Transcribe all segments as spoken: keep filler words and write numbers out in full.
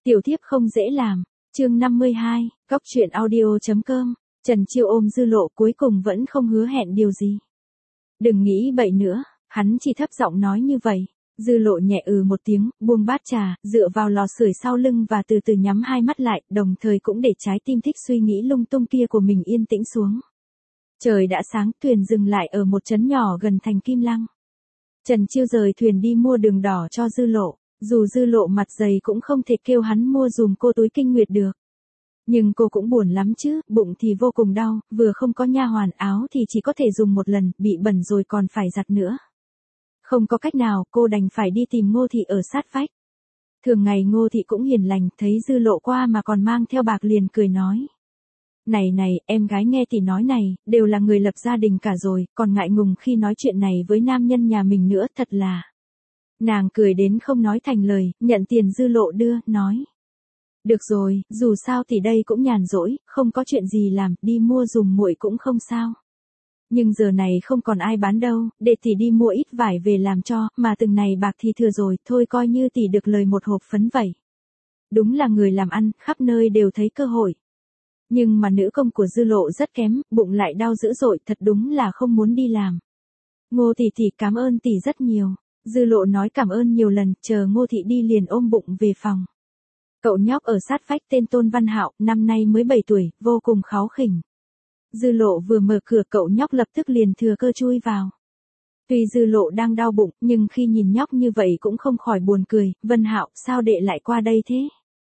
Tiểu thiếp không dễ làm. Chương năm mươi hai, Góc truyện audio chấm com. Trần Chiêu ôm Dư Lộ cuối cùng vẫn không hứa hẹn điều gì. Đừng nghĩ bậy nữa, hắn chỉ thấp giọng nói như vậy. Dư Lộ nhẹ ừ một tiếng, buông bát trà, dựa vào lò sưởi sau lưng và từ từ nhắm hai mắt lại, đồng thời cũng để trái tim thích suy nghĩ lung tung kia của mình yên tĩnh xuống. Trời đã sáng, thuyền dừng lại ở một trấn nhỏ gần thành Kim Lăng. Trần Chiêu rời thuyền đi mua đường đỏ cho Dư Lộ, dù Dư Lộ mặt dày cũng không thể kêu hắn mua dùm cô túi kinh nguyệt được. Nhưng cô cũng buồn lắm chứ, bụng thì vô cùng đau, vừa không có nha hoàn, áo thì chỉ có thể dùng một lần, bị bẩn rồi còn phải giặt nữa. Không có cách nào, cô đành phải đi tìm Ngô Thị ở sát vách. Thường ngày Ngô Thị cũng hiền lành, thấy Dư Lộ qua mà còn mang theo bạc liền cười nói. Này này, em gái nghe tỷ nói này, đều là người lập gia đình cả rồi, còn ngại ngùng khi nói chuyện này với nam nhân nhà mình nữa, thật là. Nàng cười đến không nói thành lời, nhận tiền Dư Lộ đưa, nói. Được rồi, dù sao thì đây cũng nhàn rỗi, không có chuyện gì làm, đi mua dùm muội cũng không sao. Nhưng giờ này không còn ai bán đâu, để tỷ đi mua ít vải về làm cho, mà từng này bạc thì thừa rồi, thôi coi như tỷ được lời một hộp phấn vậy. Đúng là người làm ăn, khắp nơi đều thấy cơ hội. Nhưng mà nữ công của Dư Lộ rất kém, bụng lại đau dữ dội, thật đúng là không muốn đi làm. Ngô tỷ tỷ cảm ơn tỷ rất nhiều. Dư Lộ nói cảm ơn nhiều lần, chờ Ngô Thị đi liền ôm bụng về phòng. Cậu nhóc ở sát vách tên Tôn Văn Hạo, năm nay mới bảy tuổi, vô cùng kháu khỉnh. Dư Lộ vừa mở cửa cậu nhóc lập tức liền thừa cơ chui vào. Tuy Dư Lộ đang đau bụng, nhưng khi nhìn nhóc như vậy cũng không khỏi buồn cười, Vân Hạo, sao đệ lại qua đây thế?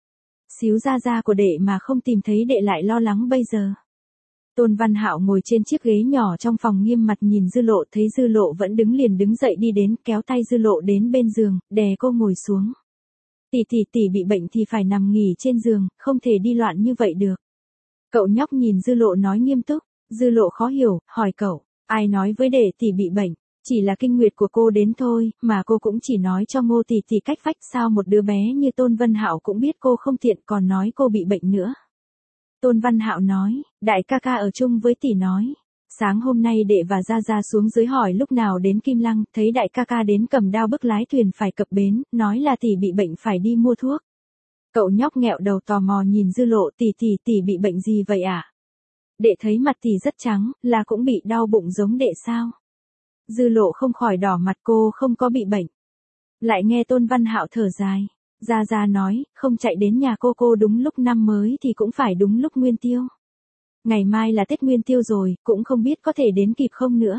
Xíu ra ra của đệ mà không tìm thấy đệ lại lo lắng bây giờ. Tôn Văn Hạo ngồi trên chiếc ghế nhỏ trong phòng nghiêm mặt nhìn Dư Lộ, thấy Dư Lộ vẫn đứng liền đứng dậy đi đến, kéo tay Dư Lộ đến bên giường, đè cô ngồi xuống. Tỷ tỷ tỷ bị bệnh thì phải nằm nghỉ trên giường, không thể đi loạn như vậy được. Cậu nhóc nhìn Dư Lộ nói nghiêm túc, Dư Lộ khó hiểu, hỏi cậu, ai nói với đệ tỷ bị bệnh, chỉ là kinh nguyệt của cô đến thôi, mà cô cũng chỉ nói cho Ngô tỷ tỷ cách vách, sao một đứa bé như Tôn Văn Hạo cũng biết cô không tiện còn nói cô bị bệnh nữa. Tôn Văn Hạo nói, đại ca ca ở chung với tỷ nói. Sáng hôm nay đệ và Gia Gia xuống dưới hỏi lúc nào đến Kim Lăng, thấy đại ca ca đến cầm đao bức lái thuyền phải cập bến, nói là tỷ bị bệnh phải đi mua thuốc. Cậu nhóc nghẹo đầu tò mò nhìn Dư Lộ, tỷ tỷ tỷ bị bệnh gì vậy ạ? À? Đệ thấy mặt tỷ rất trắng, là cũng bị đau bụng giống đệ sao? Dư Lộ không khỏi đỏ mặt, cô không có bị bệnh. Lại nghe Tôn Văn Hạo thở dài. Gia Gia nói, không chạy đến nhà cô cô đúng lúc năm mới thì cũng phải đúng lúc Nguyên Tiêu. Ngày mai là Tết Nguyên Tiêu rồi, cũng không biết có thể đến kịp không nữa.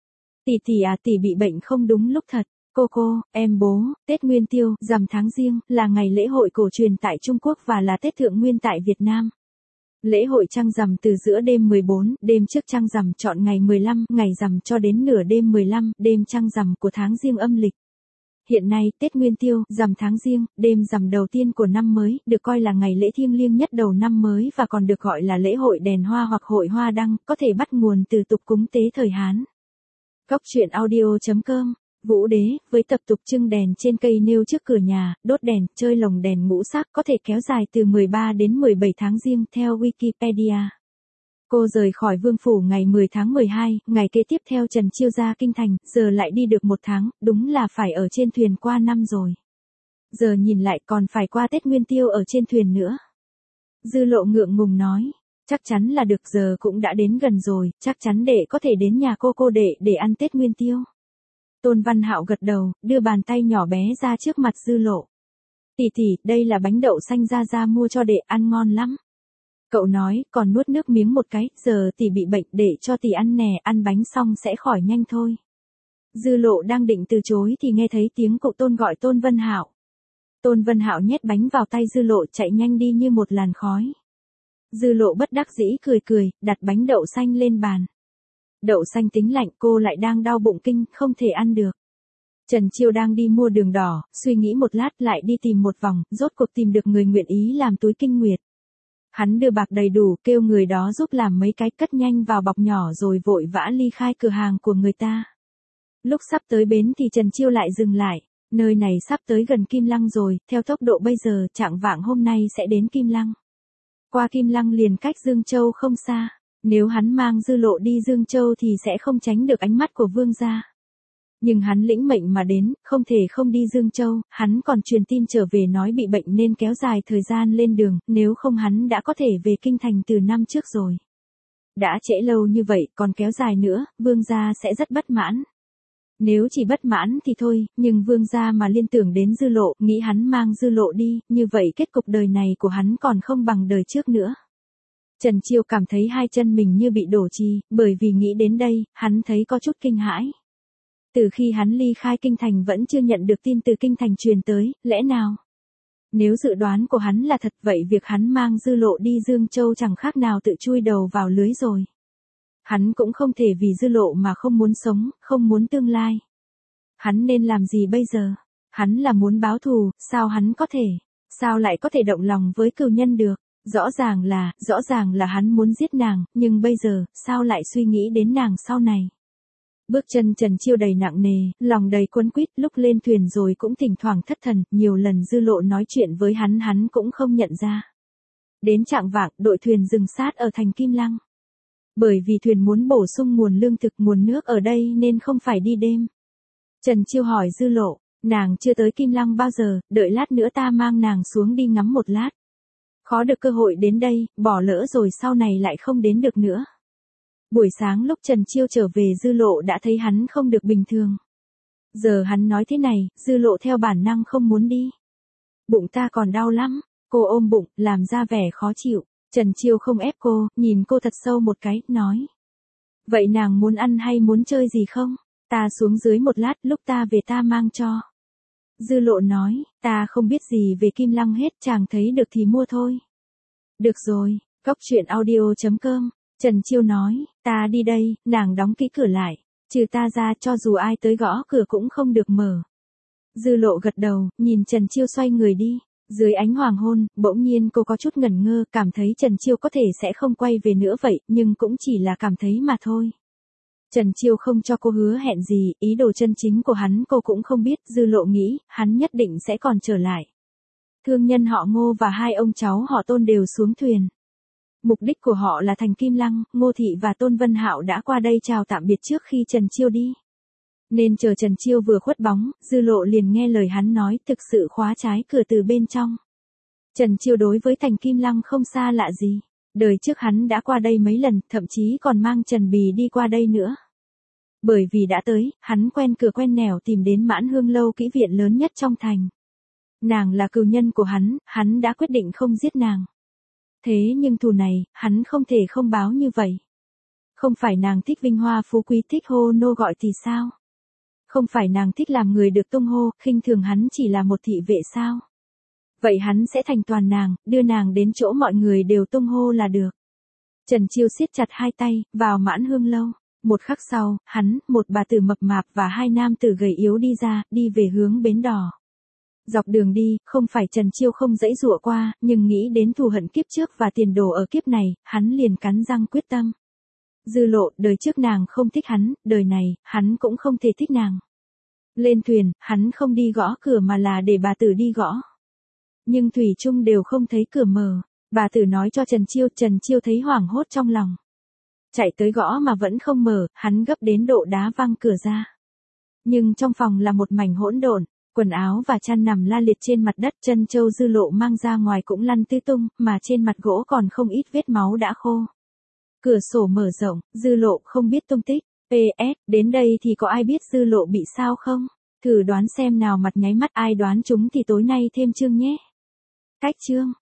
Tỷ tỷ à, tỷ bị bệnh không đúng lúc thật. Cô cô, em bố, Tết Nguyên Tiêu, rằm tháng Giêng, là ngày lễ hội cổ truyền tại Trung Quốc và là Tết Thượng Nguyên tại Việt Nam. Lễ hội trăng rằm từ giữa đêm mười bốn, đêm trước trăng rằm chọn ngày mười lăm, ngày rằm cho đến nửa đêm mười lăm, đêm trăng rằm của tháng Giêng âm lịch. Hiện nay, Tết Nguyên Tiêu, rằm tháng Giêng, đêm rằm đầu tiên của năm mới, được coi là ngày lễ thiêng liêng nhất đầu năm mới và còn được gọi là lễ hội đèn hoa hoặc hội hoa đăng, có thể bắt nguồn từ tục cúng tế thời Hán. Góc truyện audio chấm com. Vũ Đế, với tập tục trưng đèn trên cây nêu trước cửa nhà, đốt đèn, chơi lồng đèn ngũ sắc có thể kéo dài từ mười ba đến mười bảy tháng Giêng theo Wikipedia. Cô rời khỏi Vương Phủ ngày mười tháng mười hai, ngày kế tiếp theo Trần Chiêu ra kinh thành, giờ lại đi được một tháng, đúng là phải ở trên thuyền qua năm rồi. Giờ nhìn lại còn phải qua Tết Nguyên Tiêu ở trên thuyền nữa. Dư Lộ ngượng ngùng nói, chắc chắn là được, giờ cũng đã đến gần rồi, chắc chắn đệ có thể đến nhà cô cô đệ để ăn Tết Nguyên Tiêu. Tôn Văn Hạo gật đầu, đưa bàn tay nhỏ bé ra trước mặt Dư Lộ. Tỷ tỷ, đây là bánh đậu xanh Gia Gia mua cho đệ, ăn ngon lắm. Cậu nói, còn nuốt nước miếng một cái, giờ tỷ bị bệnh, để cho tỷ ăn nè, ăn bánh xong sẽ khỏi nhanh thôi. Dư Lộ đang định từ chối thì nghe thấy tiếng cậu Tôn gọi Tôn Văn Hạo. Tôn Văn Hạo nhét bánh vào tay Dư Lộ, chạy nhanh đi như một làn khói. Dư Lộ bất đắc dĩ cười cười, đặt bánh đậu xanh lên bàn. Đậu xanh tính lạnh, cô lại đang đau bụng kinh, không thể ăn được. Trần Chiêu đang đi mua đường đỏ, suy nghĩ một lát lại đi tìm một vòng, rốt cuộc tìm được người nguyện ý làm túi kinh nguyệt. Hắn đưa bạc đầy đủ, kêu người đó giúp làm mấy cái, cất nhanh vào bọc nhỏ rồi vội vã ly khai cửa hàng của người ta. Lúc sắp tới bến thì Trần Chiêu lại dừng lại, nơi này sắp tới gần Kim Lăng rồi, theo tốc độ bây giờ, chạng vạng hôm nay sẽ đến Kim Lăng. Qua Kim Lăng liền cách Dương Châu không xa, nếu hắn mang Dư Lộ đi Dương Châu thì sẽ không tránh được ánh mắt của vương gia. Nhưng hắn lĩnh mệnh mà đến, không thể không đi Dương Châu, hắn còn truyền tin trở về nói bị bệnh nên kéo dài thời gian lên đường, nếu không hắn đã có thể về kinh thành từ năm trước rồi. Đã trễ lâu như vậy, còn kéo dài nữa, vương gia sẽ rất bất mãn. Nếu chỉ bất mãn thì thôi, nhưng vương gia mà liên tưởng đến Dư Lộ, nghĩ hắn mang Dư Lộ đi, như vậy kết cục đời này của hắn còn không bằng đời trước nữa. Trần Chiêu cảm thấy hai chân mình như bị đổ trì, bởi vì nghĩ đến đây, hắn thấy có chút kinh hãi. Từ khi hắn ly khai kinh thành vẫn chưa nhận được tin từ kinh thành truyền tới, lẽ nào? Nếu dự đoán của hắn là thật vậy việc hắn mang Dư Lộ đi Dương Châu chẳng khác nào tự chui đầu vào lưới rồi. Hắn cũng không thể vì Dư Lộ mà không muốn sống, không muốn tương lai. Hắn nên làm gì bây giờ? Hắn là muốn báo thù, sao hắn có thể? Sao lại có thể động lòng với cừu nhân được? Rõ ràng là, rõ ràng là hắn muốn giết nàng, nhưng bây giờ, sao lại suy nghĩ đến nàng sau này? Bước chân Trần Chiêu đầy nặng nề, lòng đầy quấn quýt, lúc lên thuyền rồi cũng thỉnh thoảng thất thần, nhiều lần Dư Lộ nói chuyện với hắn hắn cũng không nhận ra. Đến chạng vạng, đội thuyền dừng sát ở thành Kim Lăng. Bởi vì thuyền muốn bổ sung nguồn lương thực nguồn nước ở đây nên không phải đi đêm. Trần Chiêu hỏi Dư Lộ, nàng chưa tới Kim Lăng bao giờ, đợi lát nữa ta mang nàng xuống đi ngắm một lát. Khó được cơ hội đến đây, bỏ lỡ rồi sau này lại không đến được nữa. Buổi sáng lúc Trần Chiêu trở về Dư Lộ đã thấy hắn không được bình thường. Giờ hắn nói thế này, Dư Lộ theo bản năng không muốn đi. Bụng ta còn đau lắm, cô ôm bụng, làm ra vẻ khó chịu. Trần Chiêu không ép cô, nhìn cô thật sâu một cái, nói. Vậy nàng muốn ăn hay muốn chơi gì không? Ta xuống dưới một lát, lúc ta về ta mang cho. Dư Lộ nói, ta không biết gì về Kim Lăng hết, chàng thấy được thì mua thôi. Được rồi, cóc truyện audio chấm com. Trần Chiêu nói, ta đi đây, nàng đóng kỹ cửa lại. Trừ ta ra cho dù ai tới gõ cửa cũng không được mở. Dư Lộ gật đầu, nhìn Trần Chiêu xoay người đi. Dưới ánh hoàng hôn, bỗng nhiên cô có chút ngẩn ngơ, cảm thấy Trần Chiêu có thể sẽ không quay về nữa vậy, nhưng cũng chỉ là cảm thấy mà thôi. Trần Chiêu không cho cô hứa hẹn gì, ý đồ chân chính của hắn cô cũng không biết, Dư Lộ nghĩ, hắn nhất định sẽ còn trở lại. Thương nhân họ Ngô và hai ông cháu họ Tôn đều xuống thuyền. Mục đích của họ là thành Kim Lăng, Ngô Thị và Tôn Vân Hạo đã qua đây chào tạm biệt trước khi Trần Chiêu đi. Nên chờ Trần Chiêu vừa khuất bóng, Dư Lộ liền nghe lời hắn nói thực sự khóa trái cửa từ bên trong. Trần Chiêu đối với thành Kim Lăng không xa lạ gì. Đời trước hắn đã qua đây mấy lần, thậm chí còn mang Trần Bì đi qua đây nữa. Bởi vì đã tới, hắn quen cửa quen nẻo tìm đến Mãn Hương lâu kỹ viện lớn nhất trong thành. Nàng là cừu nhân của hắn, hắn đã quyết định không giết nàng. Thế nhưng thù này, hắn không thể không báo như vậy. Không phải nàng thích vinh hoa phú quý thích hô nô gọi thì sao? Không phải nàng thích làm người được tung hô, khinh thường hắn chỉ là một thị vệ sao? Vậy hắn sẽ thành toàn nàng, đưa nàng đến chỗ mọi người đều tung hô là được. Trần Chiêu siết chặt hai tay, vào Mãn Hương lâu. Một khắc sau, hắn, một bà tử mập mạp và hai nam tử gầy yếu đi ra, đi về hướng bến đò. Dọc đường đi, không phải Trần Chiêu không dãy dụa qua, nhưng nghĩ đến thù hận kiếp trước và tiền đồ ở kiếp này, hắn liền cắn răng quyết tâm. Dư Lộ, đời trước nàng không thích hắn, đời này, hắn cũng không thể thích nàng. Lên thuyền, hắn không đi gõ cửa mà là để bà tử đi gõ. Nhưng thủy chung đều không thấy cửa mở. Bà tử nói cho Trần Chiêu, Trần Chiêu thấy hoảng hốt trong lòng. Chạy tới gõ mà vẫn không mở, hắn gấp đến độ đá văng cửa ra. Nhưng trong phòng là một mảnh hỗn độn, quần áo và chăn nằm la liệt trên mặt đất, chân châu Dư Lộ mang ra ngoài cũng lăn tứ tung, mà trên mặt gỗ còn không ít vết máu đã khô. Cửa sổ mở rộng, Dư Lộ không biết tung tích. pê ét, đến đây thì có ai biết Dư Lộ bị sao không? Thử đoán xem nào, mặt nháy mắt ai đoán chúng thì tối nay thêm chương nhé. Cách chương.